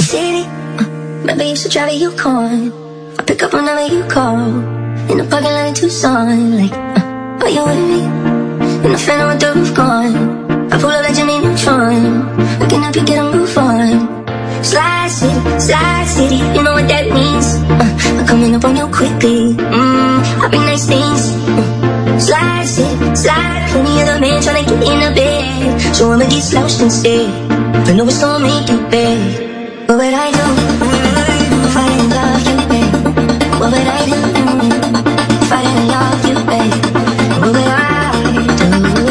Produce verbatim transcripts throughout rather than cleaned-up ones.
city. Uh, remember you used to drive a Yukon. I pick up whenever you call. In the parking lot in Tucson. Like, uh, are you with me? In the Phantom with the roof gone. I pull up like Jimmy Neutron. I can help you get a move on. Slide City, Slide City, you know what that means. uh, I'm coming up on you quickly. Mmm, I bring nice things. uh, Slide City, slide. Plenty of the men tryna get in the bed. So I'ma get slouched instead. I know it's gonna make you bad. What would I do if I didn't love you, babe? What would I do if I didn't love you, babe? What would I do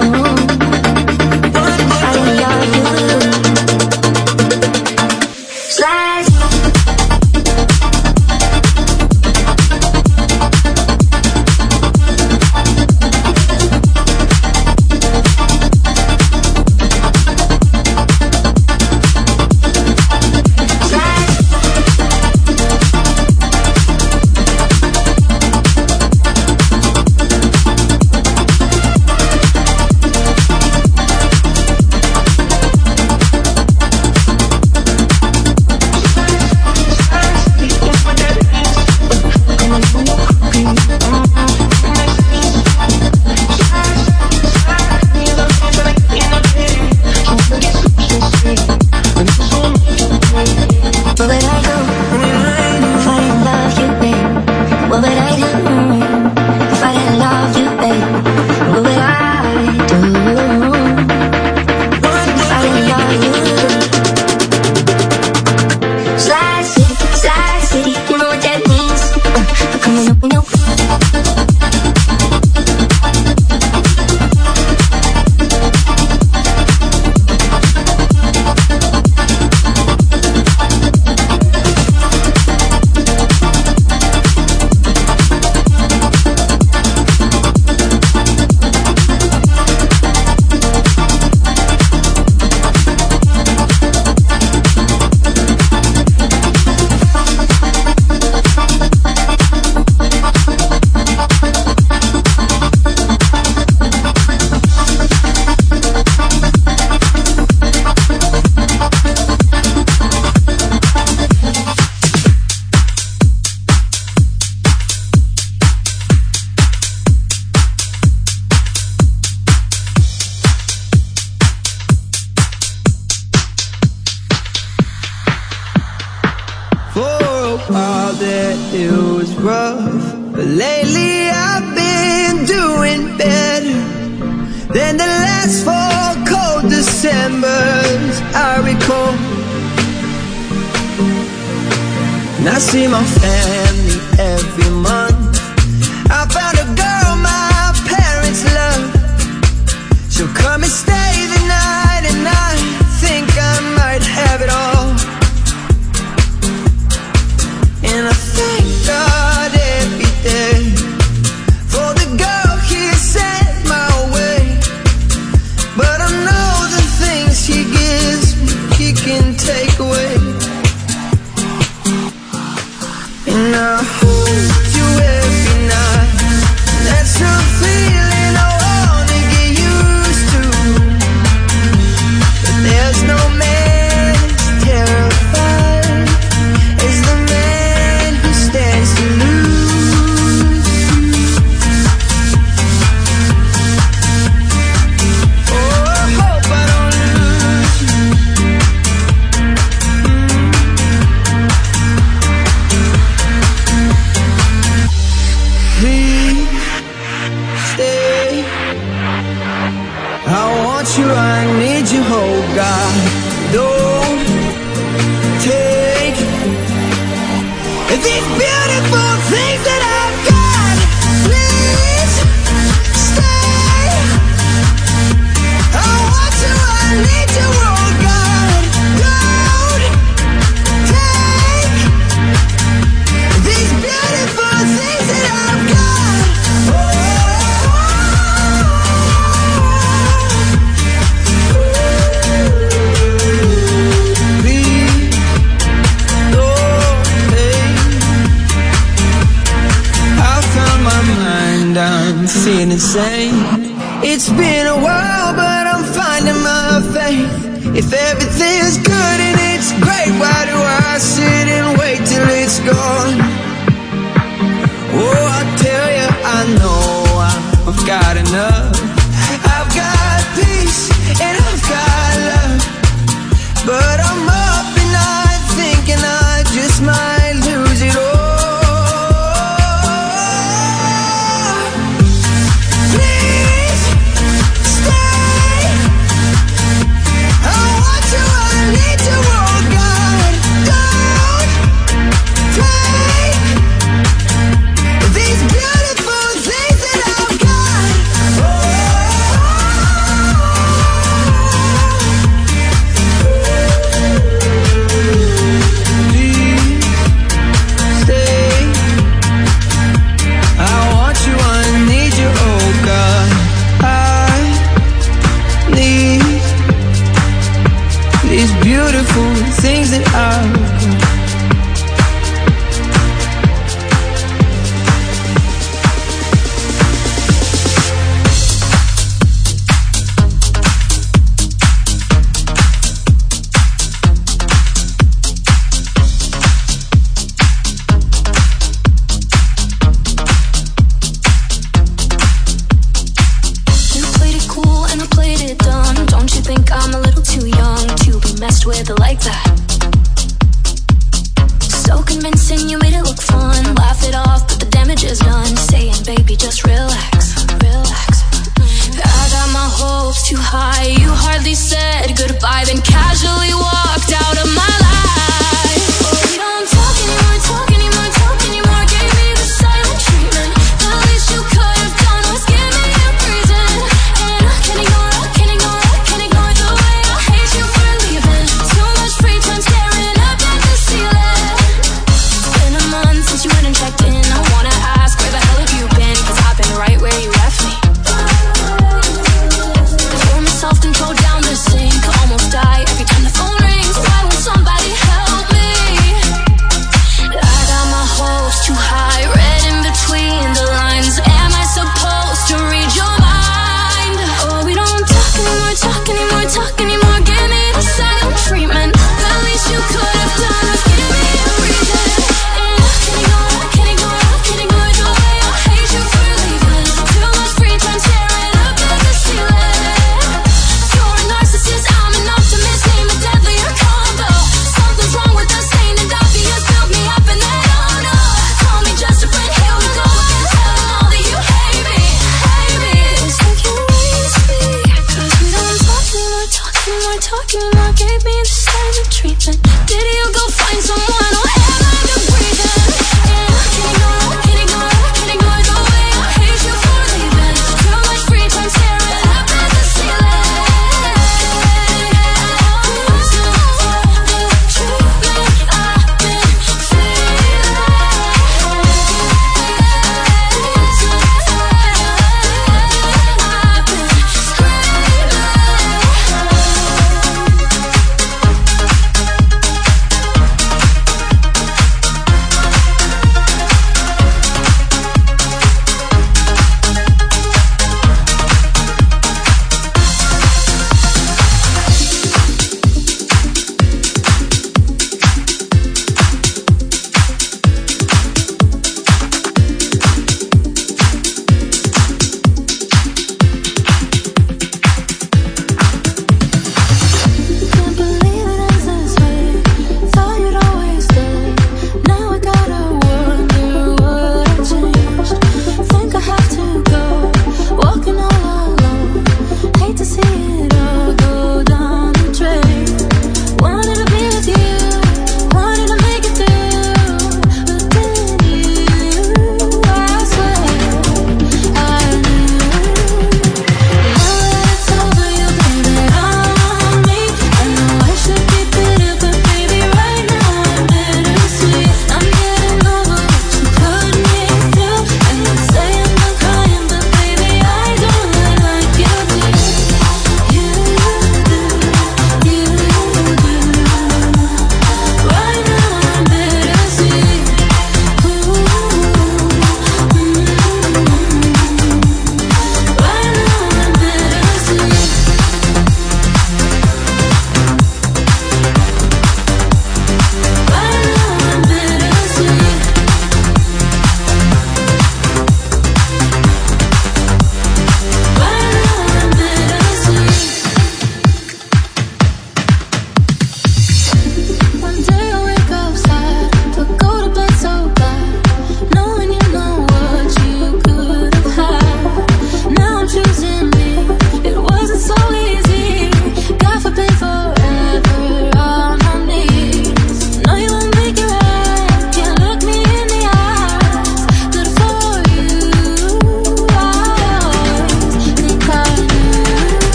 if I didn't love you? Slide. feeling insane. It's been a while, but I'm finding my faith. If everything's good and it's great, why do I Don't you think I'm a little too young to be messed with like that?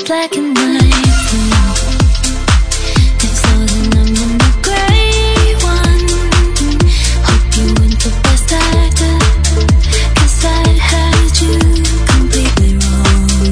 black and white. It's all that I'm in the gray one. Hope you went the best actor, 'cause I had you completely wrong.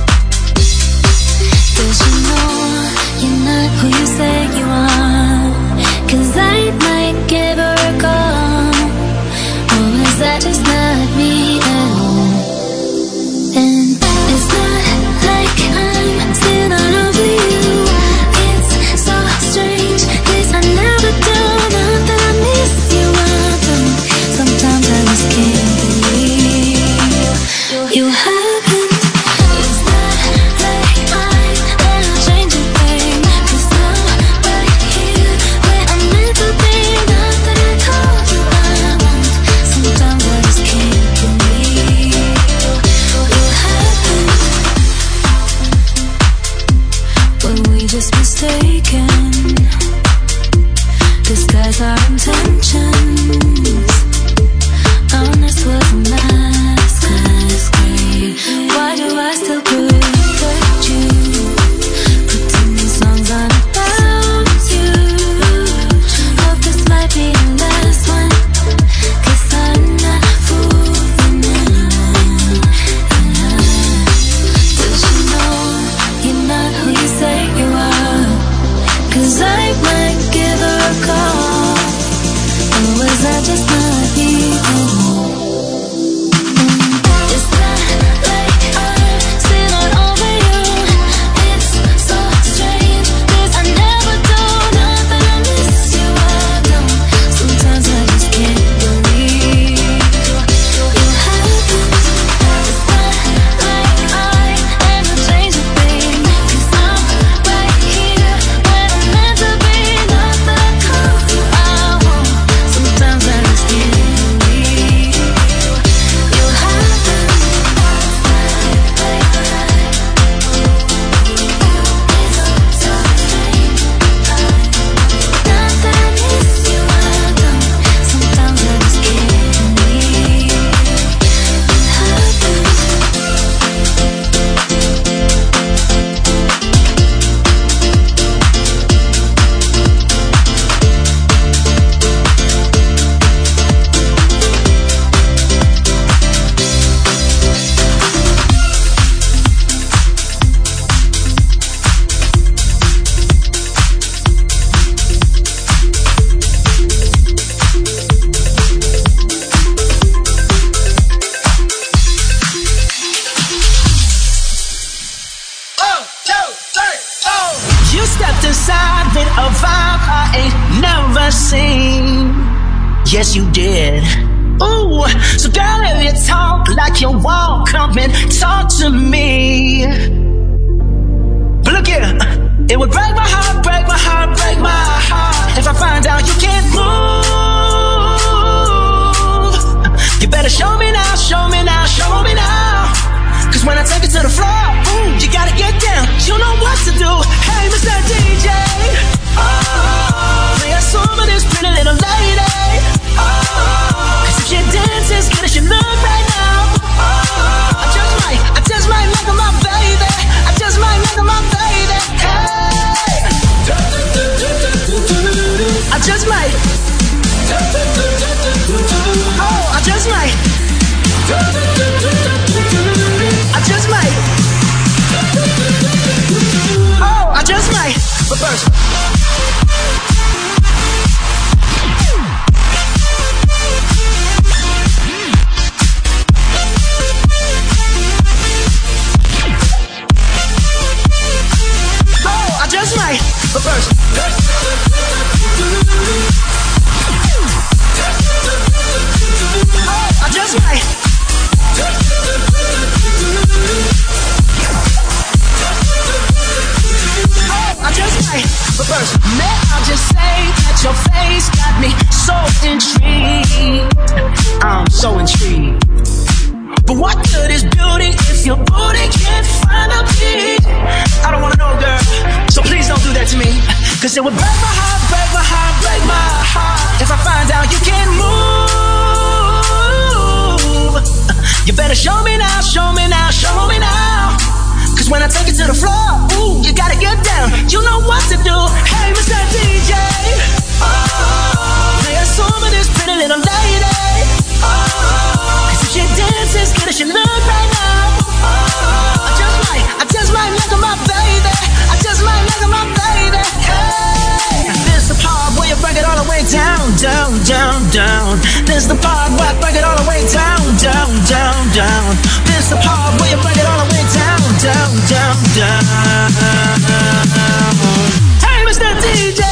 Does you know you're not who you say you are? 'Cause I might give her a call. Or is that just not me at all? And it's not like I'm still not over you. It's so strange, 'cause I never do. Not that I miss you, I don't. Sometimes I just can't believe you haven't. It's not like I'm gonna change a thing, 'cause I'm right here where I'm meant to be. Not that I told you I won't. Sometimes I just can't believe you haven't. Were we just mistaken? Disguise our intentions. Honest was a mask. That's great. Why do I still protect you? Putting these songs on about you. Hope this might be the last one, 'cause I'm not fooling anyone. Does you know you're not who you say you are? 'Cause I might give her a call. Or was that just not me? It's not like I'm still not over you. It's so strange, 'cause I never do. Not that I miss you, I don't. Sometimes I just can't believe you haven't. It's not like I ever change a thing, 'cause I'm right here where I'm meant to be. Not that I told you I won't. Sometimes I just can't believe you haven't. It's so strange. Not that I miss you, I don't. Sometimes I just can't believe you haven't. You stepped inside with a vibe I ain't never seen. Yes, you did. Ooh, so girl, if you talk like you won't, come and talk to me. But look here, it would break my heart, break my heart, break my heart if I find out you can't move. You better show me now, show me now, show me now. 'Cause when I take it to the floor, ooh, you gotta get down. You know what to do. Hey, Mister D J, oh, play a song for this pretty little lady. Oh, 'cause if she dances good as she look right now, oh, I just might, I just might make her my baby. I just might make her my baby. Hey, I just might. Oh, I just might. I just might. Oh, I just might. But first, oh, I just might. But first, oh, I just might. I just might, but first, may I just say that your face got me so intrigued. I'm so intrigued. But what good is beauty if your booty can't find a beat? I don't wanna know, girl, so please don't do that to me. 'Cause it would break my heart, break my heart, break my heart if I find out you can't move. You better show me now, show me now, show me now. 'Cause when I take it to the floor, down, down. Hey, Mister D J.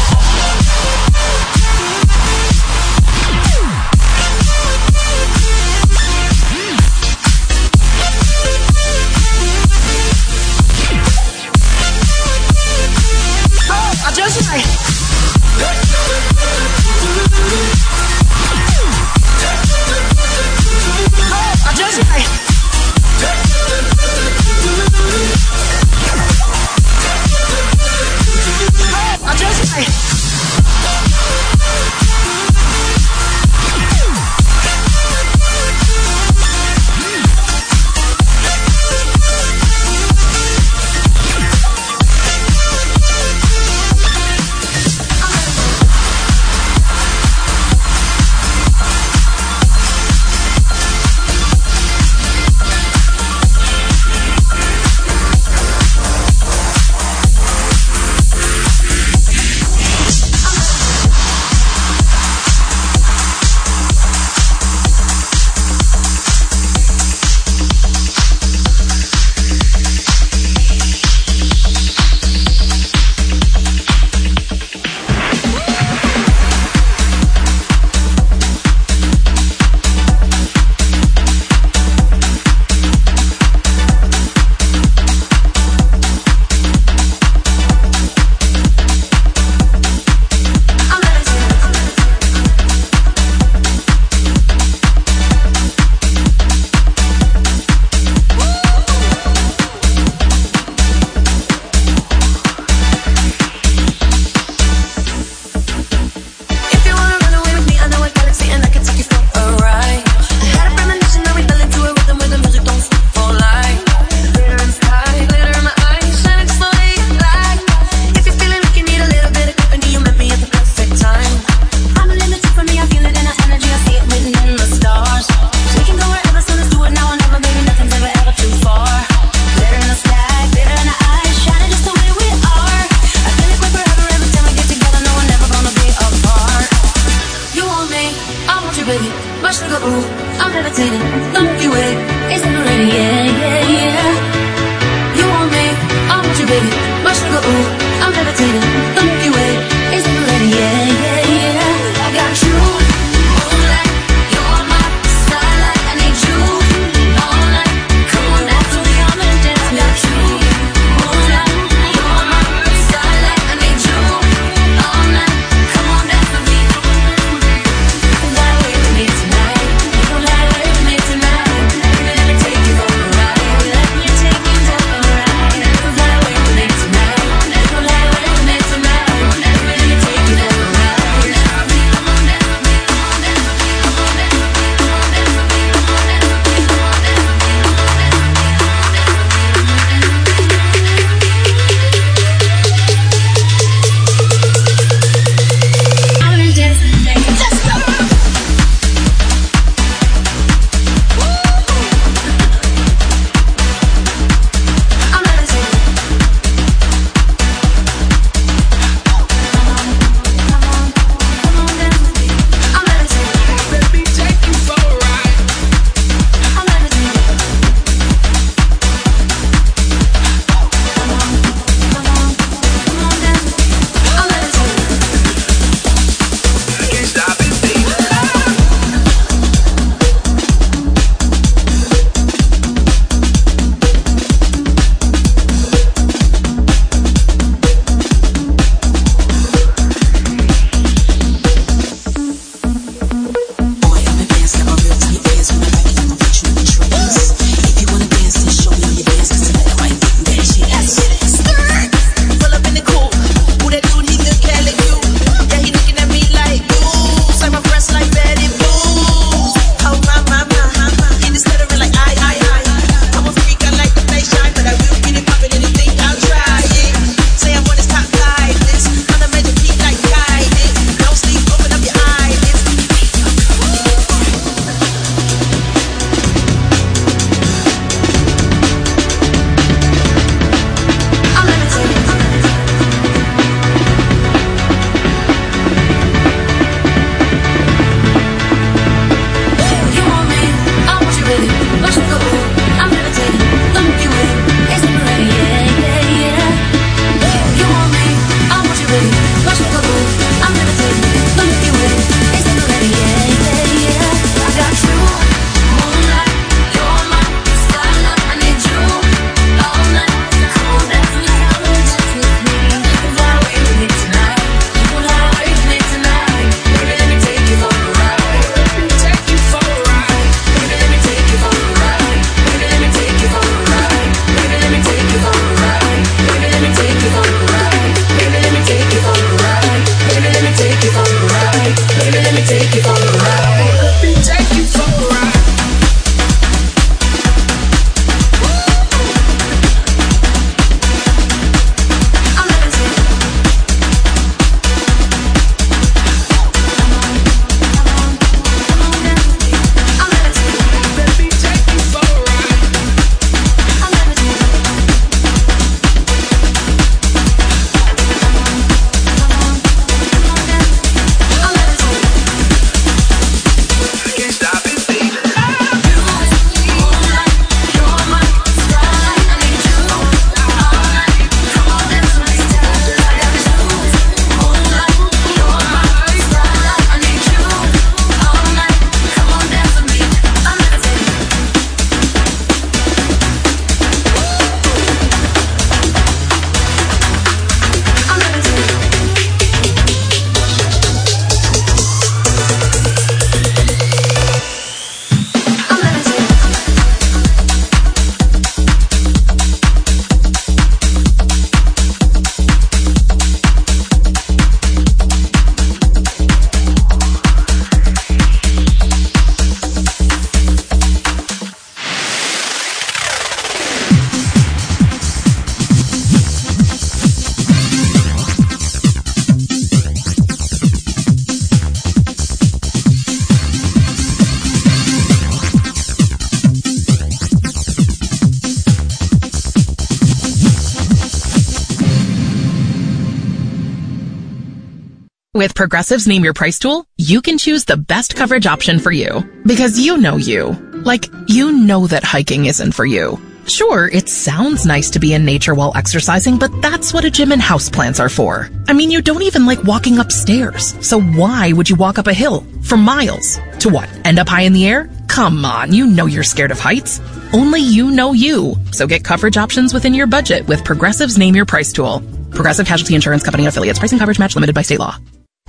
Oh, I just like. Oh, I just like. With Progressive's Name Your Price tool, you can choose the best coverage option for you. Because you know you. Like, you know that hiking isn't for you. Sure, it sounds nice to be in nature while exercising, but that's what a gym and houseplants are for. I mean, you don't even like walking upstairs. So why would you walk up a hill for miles? To what? End up high in the air? Come on, you know you're scared of heights. Only you know you. So get coverage options within your budget with Progressive's Name Your Price tool. Progressive Casualty Insurance Company and affiliates. Pricing coverage match limited by state law.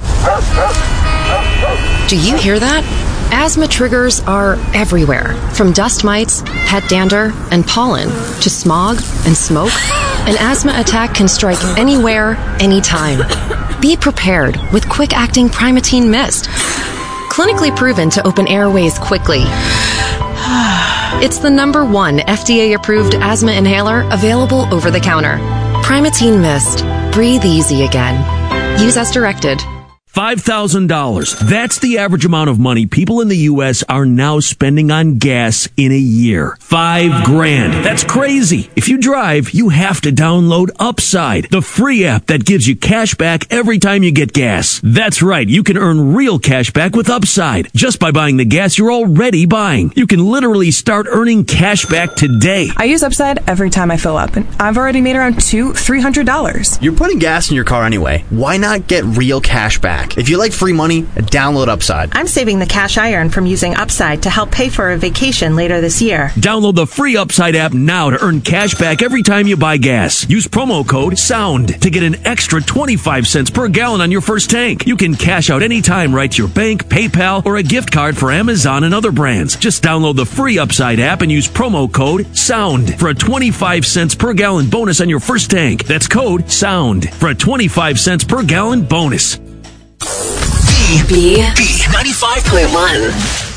Do you hear that? Asthma triggers are everywhere, from dust mites, pet dander, and pollen, to smog and smoke. An asthma attack can strike anywhere, anytime. Be prepared with quick-acting Primatene Mist. Clinically proven to open airways quickly. It's the number one F D A-approved asthma inhaler available over the counter. Primatene Mist. Breathe easy again. Use as directed. five thousand dollars. That's the average amount of money people in the U S are now spending on gas in a year. Five grand. That's crazy. If you drive, you have to download Upside, the free app that gives you cash back every time you get gas. That's right. You can earn real cash back with Upside just by buying the gas you're already buying. You can literally start earning cash back today. I use Upside every time I fill up, and I've already made around two, three hundred dollars. You're putting gas in your car anyway. Why not get real cash back? If you like free money, download Upside. I'm saving the cash I earn from using Upside to help pay for a vacation later this year. Download the free Upside app now to earn cash back every time you buy gas. Use promo code SOUND to get an extra twenty-five cents per gallon on your first tank. You can cash out anytime right to your bank, PayPal, or a gift card for Amazon and other brands. Just download the free Upside app and use promo code SOUND for a twenty-five cents per gallon bonus on your first tank. That's code SOUND for a twenty-five cents per gallon bonus. B. B. B. ninety-five point one.